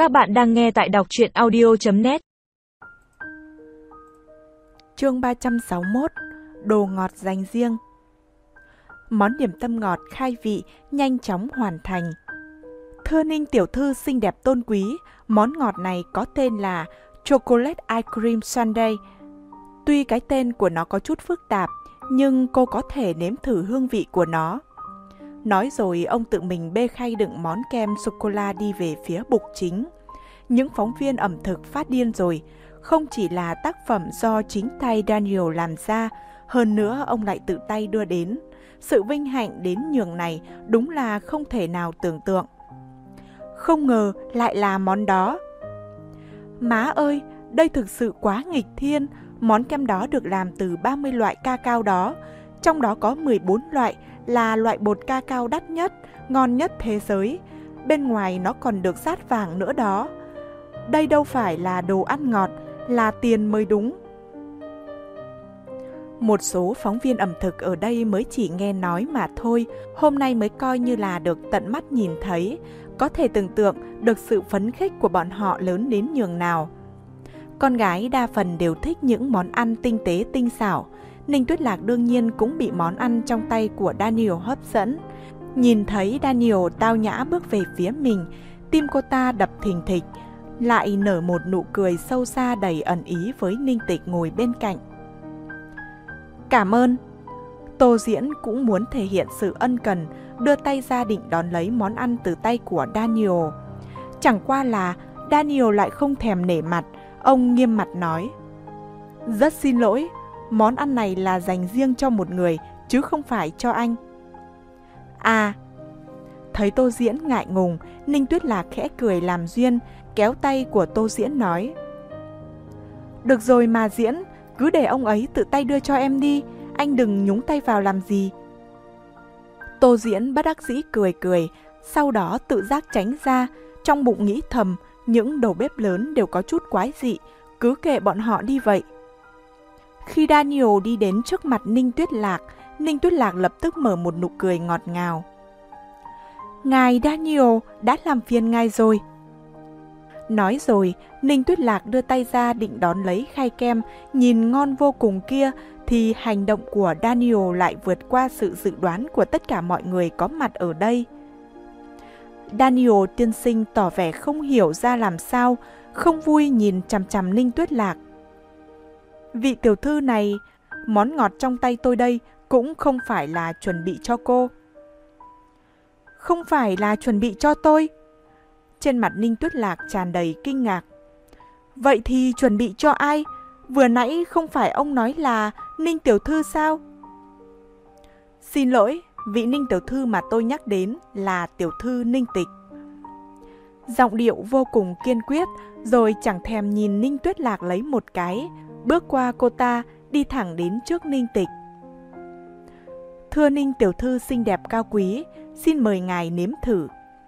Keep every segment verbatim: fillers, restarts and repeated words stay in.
Các bạn đang nghe tại đọc truyện audio chấm net. Chương ba trăm sáu mươi mốt. Đồ ngọt dành riêng. Món điểm tâm ngọt khai vị nhanh chóng hoàn thành. Thưa Ninh tiểu thư xinh đẹp tôn quý, món ngọt này có tên là Chocolate Ice Cream Sundae. Tuy cái tên của nó có chút phức tạp, nhưng cô có thể nếm thử hương vị của nó. Nói rồi ông tự mình bê khay đựng món kem sô-cô-la đi về phía bục chính. Những phóng viên ẩm thực phát điên rồi, không chỉ là tác phẩm do chính tay Daniel làm ra, hơn nữa ông lại tự tay đưa đến. Sự vinh hạnh đến nhường này đúng là không thể nào tưởng tượng. Không ngờ lại là món đó. Má ơi, đây thực sự quá nghịch thiên. Món kem đó được làm từ ba mươi loại ca cao đó. Trong đó có mười bốn loại là loại bột ca cao đắt nhất, ngon nhất thế giới. Bên ngoài nó còn được dát vàng nữa đó. Đây đâu phải là đồ ăn ngọt, là tiền mới đúng. Một số phóng viên ẩm thực ở đây mới chỉ nghe nói mà thôi, hôm nay mới coi như là được tận mắt nhìn thấy, có thể tưởng tượng được sự phấn khích của bọn họ lớn đến nhường nào. Con gái đa phần đều thích những món ăn tinh tế tinh xảo, Ninh Tuyết Lạc đương nhiên cũng bị món ăn trong tay của Daniel hấp dẫn. Nhìn thấy Daniel tao nhã bước về phía mình, tim cô ta đập thình thịch, lại nở một nụ cười sâu xa đầy ẩn ý với Ninh Tịch ngồi bên cạnh. Cảm ơn. Tô Diễn cũng muốn thể hiện sự ân cần, đưa tay ra định đón lấy món ăn từ tay của Daniel. Chẳng qua là Daniel lại không thèm nể mặt, ông nghiêm mặt nói: Rất xin lỗi, món ăn này là dành riêng cho một người, chứ không phải cho anh. À, thấy Tô Diễn ngại ngùng, Ninh Tuyết Lạc khẽ cười làm duyên, kéo tay của Tô Diễn nói: Được rồi mà Diễn, cứ để ông ấy tự tay đưa cho em đi, anh đừng nhúng tay vào làm gì. Tô Diễn bất đắc dĩ cười cười, sau đó tự giác tránh ra, trong bụng nghĩ thầm, những đầu bếp lớn đều có chút quái dị, cứ kệ bọn họ đi vậy. Khi Daniel đi đến trước mặt Ninh Tuyết Lạc, Ninh Tuyết Lạc lập tức mở một nụ cười ngọt ngào. Ngài Daniel, đã làm phiền ngài rồi. Nói rồi, Ninh Tuyết Lạc đưa tay ra định đón lấy khay kem, nhìn ngon vô cùng kia, thì hành động của Daniel lại vượt qua sự dự đoán của tất cả mọi người có mặt ở đây. Daniel tiên sinh tỏ vẻ không hiểu ra làm sao, không vui nhìn chằm chằm Ninh Tuyết Lạc. Vị tiểu thư này, món ngọt trong tay tôi đây cũng không phải là chuẩn bị cho cô. Không phải là chuẩn bị cho tôi? Trên mặt Ninh Tuyết Lạc tràn đầy kinh ngạc. Vậy thì chuẩn bị cho ai? Vừa nãy không phải ông nói là Ninh tiểu thư sao? Xin lỗi, vị Ninh tiểu thư mà tôi nhắc đến là tiểu thư Ninh Tịch. Giọng điệu vô cùng kiên quyết, rồi chẳng thèm nhìn Ninh Tuyết Lạc lấy một cái, bước qua cô ta, đi thẳng đến trước Ninh Tịch. Thưa Ninh tiểu thư xinh đẹp cao quý, xin mời ngài nếm thử.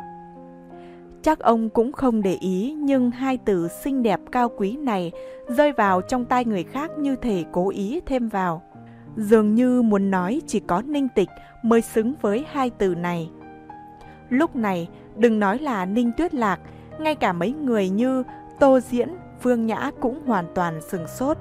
Chắc ông cũng không để ý, nhưng hai từ xinh đẹp cao quý này rơi vào trong tai người khác như thể cố ý thêm vào. Dường như muốn nói chỉ có Ninh Tịch mới xứng với hai từ này. Lúc này, đừng nói là Ninh Tuyết Lạc, ngay cả mấy người như Tô Diễn, Phương Nhã cũng hoàn toàn sửng sốt.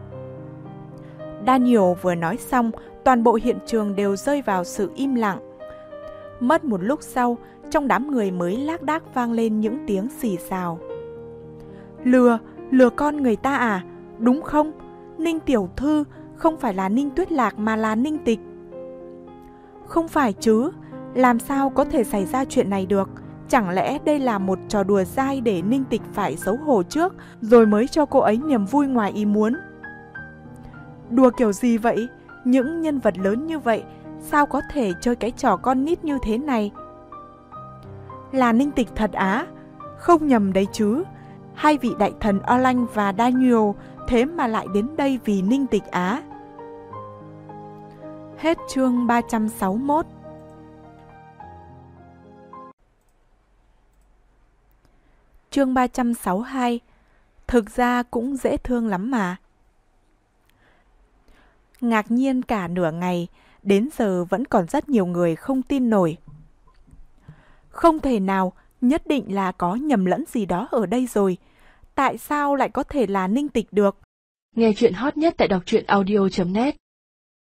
Daniel vừa nói xong, toàn bộ hiện trường đều rơi vào sự im lặng. Mất một lúc sau, trong đám người mới lác đác vang lên những tiếng xì xào. Lừa, lừa con người ta à? Đúng không? Ninh tiểu thư không phải là Ninh Tuyết Lạc mà là Ninh Tịch. Không phải chứ, làm sao có thể xảy ra chuyện này được? Chẳng lẽ đây là một trò đùa dai để Ninh Tịch phải xấu hổ trước, rồi mới cho cô ấy niềm vui ngoài ý muốn? Đùa kiểu gì vậy? Những nhân vật lớn như vậy, sao có thể chơi cái trò con nít như thế này? Là Ninh Tịch thật á? Không nhầm đấy chứ. Hai vị đại thần Orlanh và Daniel thế mà lại đến đây vì Ninh Tịch á. Hết chương ba trăm sáu mươi mốt. Chương ba trăm sáu mươi hai. Thực ra cũng dễ thương lắm mà. Ngạc nhiên cả nửa ngày, đến giờ vẫn còn rất nhiều người không tin nổi. Không thể nào, Nhất định là có nhầm lẫn gì đó ở đây rồi. Tại sao lại có thể là Ninh Tịch được? Nghe chuyện hot nhất tại đọc truyện audio chấm net